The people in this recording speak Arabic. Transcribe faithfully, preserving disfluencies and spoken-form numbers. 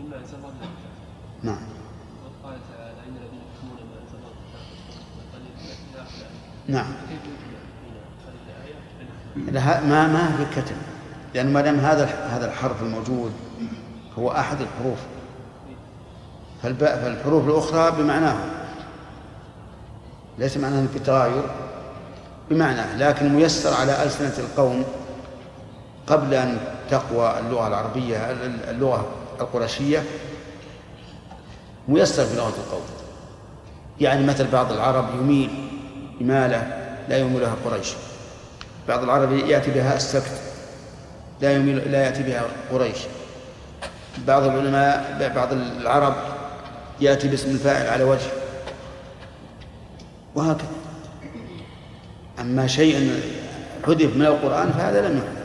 نعم. وقال تعالى إن الذين يكتمون ما أنزل الله نعم. ما ما في الكتم، لأن ما دام هذا هذا الحرف الموجود هو أحد الحروف، فالحروف الأخرى بمعناه، ليس معناه في التغاير بمعناه، لكن ميسر على ألسنة القوم قبل أن تقوى اللغة العربية اللغة القرشية، ميسر في لغة القوم. يعني مثل بعض العرب يميل إمالة لا يميلها قريش، بعض العرب يأتي بها السكت لا يميل لا يأتي بها قريش، بعض العلماء بعض العرب يأتي باسم الفاعل على وجه، وهكذا. أما شيء حذف من القرآن فهذا لم يحدث.